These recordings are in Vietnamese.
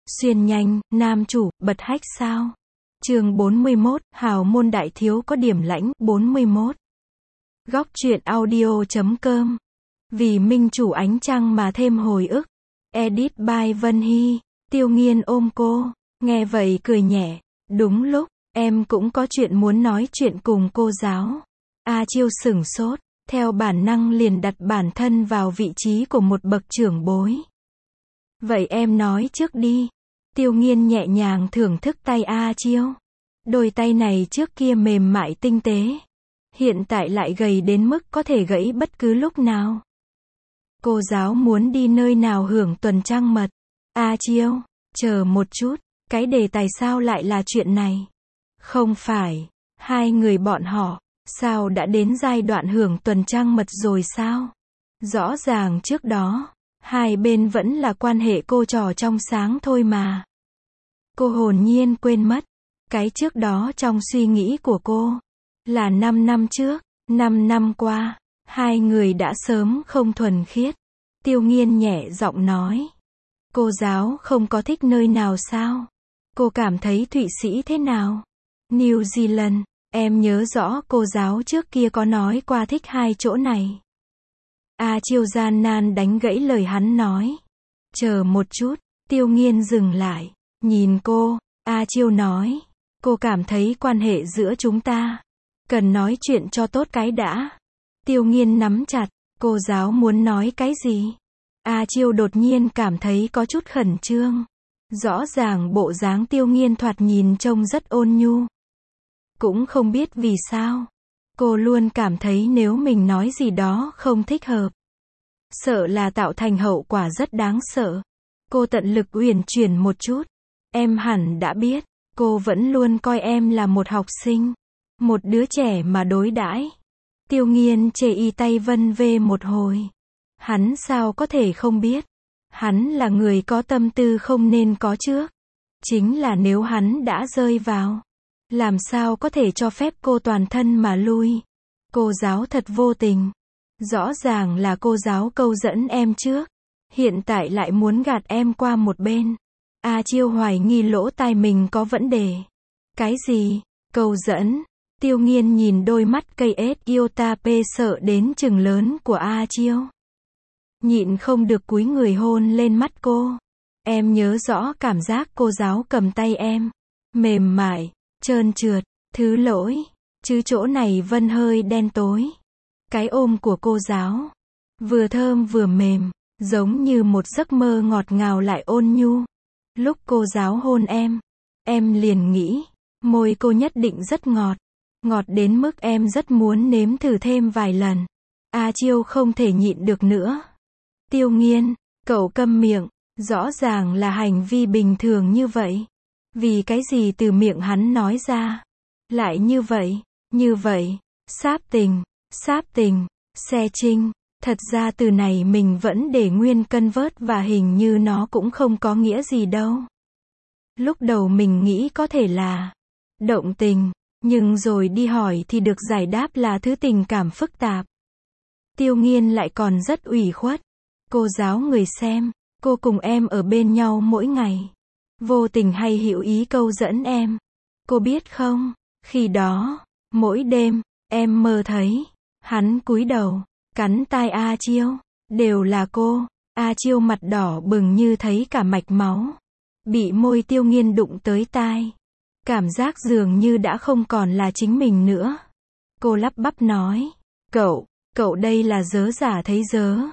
Xuyên nhanh, nam chủ, bật hách sao? Chương 41, hào môn đại thiếu có điểm lãnh, 41. Góc truyện audio.com. Vì minh chủ ánh trăng mà thêm hồi ức. Edit by Vân Hy. Tiêu Nghiên ôm cô, nghe vậy cười nhẹ. Đúng lúc, em cũng có chuyện muốn nói chuyện cùng cô giáo. A Chiêu sửng sốt, theo bản năng liền đặt bản thân vào vị trí của một bậc trưởng bối. Vậy em nói trước đi. Tiêu Nghiên nhẹ nhàng thưởng thức tay A Chiêu. Đôi tay này trước kia mềm mại tinh tế, hiện tại lại gầy đến mức có thể gãy bất cứ lúc nào. Cô giáo muốn đi nơi nào hưởng tuần trăng mật? A Chiêu, chờ một chút, cái đề tài sao lại là chuyện này? Không phải, hai người bọn họ, sao đã đến giai đoạn hưởng tuần trăng mật rồi sao? Rõ ràng trước đó, hai bên vẫn là quan hệ cô trò trong sáng thôi mà. Cô hồn nhiên quên mất, cái trước đó trong suy nghĩ của cô, là 5 năm trước, 5 năm qua, hai người đã sớm không thuần khiết. Tiêu Nghiên nhẹ giọng nói. Cô giáo không có thích nơi nào sao? Cô cảm thấy Thụy Sĩ thế nào? New Zealand, em nhớ rõ cô giáo trước kia có nói qua thích hai chỗ này. A Chiêu gian nan đánh gãy lời hắn nói. Chờ một chút, Tiêu Nghiên dừng lại, nhìn cô, A Chiêu nói. Cô cảm thấy quan hệ giữa chúng ta cần nói chuyện cho tốt cái đã. Tiêu Nghiên nắm chặt, cô giáo muốn nói cái gì? A Chiêu đột nhiên cảm thấy có chút khẩn trương. Rõ ràng bộ dáng Tiêu Nghiên thoạt nhìn trông rất ôn nhu. Cũng không biết vì sao, cô luôn cảm thấy nếu mình nói gì đó không thích hợp, sợ là tạo thành hậu quả rất đáng sợ. Cô tận lực uyển chuyển một chút. Em hẳn đã biết, cô vẫn luôn coi em là một học sinh, một đứa trẻ mà đối đãi. Tiêu Nghiên chê y tay vân vê một hồi. Hắn sao có thể không biết? Hắn là người có tâm tư không nên có trước. Chính là nếu hắn đã rơi vào, làm sao có thể cho phép cô toàn thân mà lui? Cô giáo thật vô tình. Rõ ràng là cô giáo câu dẫn em trước, hiện tại lại muốn gạt em qua một bên. A Chiêu hoài nghi lỗ tai mình có vấn đề. Cái gì? Câu dẫn? Tiêu Nghiên nhìn đôi mắt cây ết iota p sợ đến trừng lớn của A Chiêu. Nhịn không được cúi người hôn lên mắt cô. Em nhớ rõ cảm giác cô giáo cầm tay em. Mềm mại, trơn trượt, thứ lỗi. Chứ chỗ này vân hơi đen tối. Cái ôm của cô giáo, vừa thơm vừa mềm, giống như một giấc mơ ngọt ngào lại ôn nhu. Lúc cô giáo hôn em liền nghĩ, môi cô nhất định rất ngọt. Ngọt đến mức em rất muốn nếm thử thêm vài lần. A Chiêu không thể nhịn được nữa. Tiêu Nghiên, cậu câm miệng, rõ ràng là hành vi bình thường như vậy. Vì cái gì từ miệng hắn nói ra lại như vậy, sáp tình, xe trinh. Thật ra từ này mình vẫn để nguyên cân vớt và hình như nó cũng không có nghĩa gì đâu. Lúc đầu mình nghĩ có thể là động tình, nhưng rồi đi hỏi thì được giải đáp là thứ tình cảm phức tạp. Tiêu Nghiên lại còn rất ủy khuất. Cô giáo người xem, cô cùng em ở bên nhau mỗi ngày, vô tình hay hữu ý câu dẫn em. Cô biết không, khi đó, mỗi đêm, em mơ thấy hắn cúi đầu, cắn tai A Chiêu, đều là cô. A Chiêu mặt đỏ bừng như thấy cả mạch máu, bị môi Tiêu Nghiên đụng tới tai. Cảm giác dường như đã không còn là chính mình nữa. Cô lắp bắp nói, cậu đây là dớ giả thấy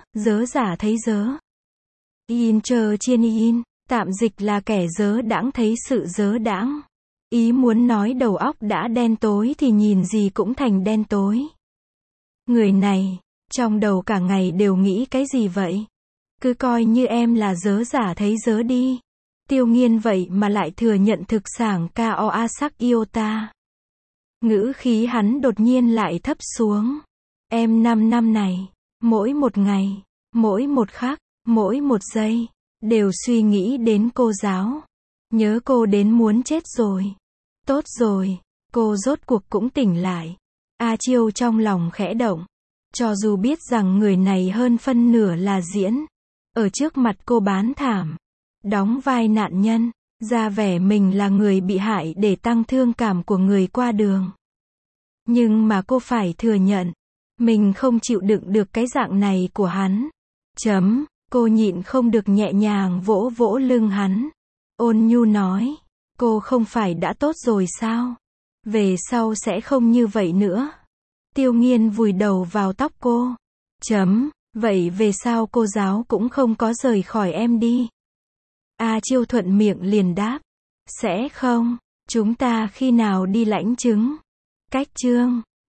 dớ. In chờ chiên in, tạm dịch là kẻ dớ đãng thấy sự dớ đãng. Ý muốn nói đầu óc đã đen tối thì nhìn gì cũng thành đen tối. Người này, trong đầu cả ngày đều nghĩ cái gì vậy? Cứ coi như em là dớ giả thấy dớ đi. Tiêu Nghiên vậy mà lại thừa nhận thực sản KOA sắc iota. Ngữ khí hắn đột nhiên lại thấp xuống. Em 5 năm này, mỗi một ngày, mỗi một khắc, mỗi một giây, đều suy nghĩ đến cô giáo. Nhớ cô đến muốn chết rồi. Tốt rồi, cô rốt cuộc cũng tỉnh lại. A Chiêu trong lòng khẽ động. Cho dù biết rằng người này hơn phân nửa là diễn, ở trước mặt cô bán thảm, đóng vai nạn nhân, ra vẻ mình là người bị hại để tăng thương cảm của người qua đường. Nhưng mà cô phải thừa nhận, mình không chịu đựng được cái dạng này của hắn. Cô nhịn không được nhẹ nhàng vỗ vỗ lưng hắn. Ôn nhu nói, cô không phải đã tốt rồi sao? Về sau sẽ không như vậy nữa. Tiêu Nghiên vùi đầu vào tóc cô. Vậy về sau cô giáo cũng không có rời khỏi em đi. A Chiêu thuận miệng liền đáp. Sẽ không, chúng ta khi nào đi lãnh chứng? Cách chương